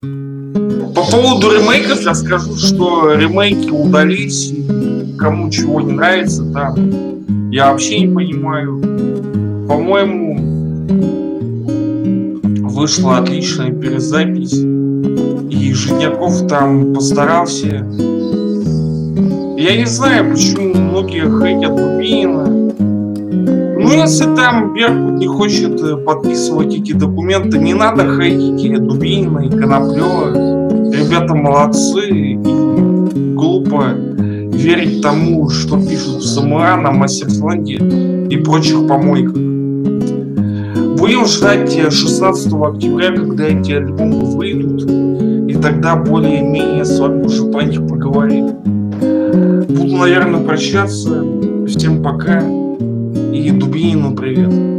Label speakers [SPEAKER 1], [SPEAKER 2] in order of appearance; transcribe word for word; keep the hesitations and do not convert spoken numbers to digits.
[SPEAKER 1] По поводу ремейков я скажу, что ремейки удались. И кому чего не нравится, там я вообще не понимаю. По-моему, вышла отличная перезапись, и Жидняков там постарался. Я не знаю, почему многие хейтят Дубинина. Ну, если там Беркут не хочет э, подписывать эти документы, не надо хейтить Дубинина и Коноплёва. Ребята молодцы, и глупо верить тому, что пишут в СМА, на Мастерсланде и прочих помойках. Будем ждать э, шестнадцатого октября, когда эти альбомы выйдут, и тогда более-менее с вами уже про них поговорим. Буду, наверное, прощаться. Всем пока. И Дубинину привет.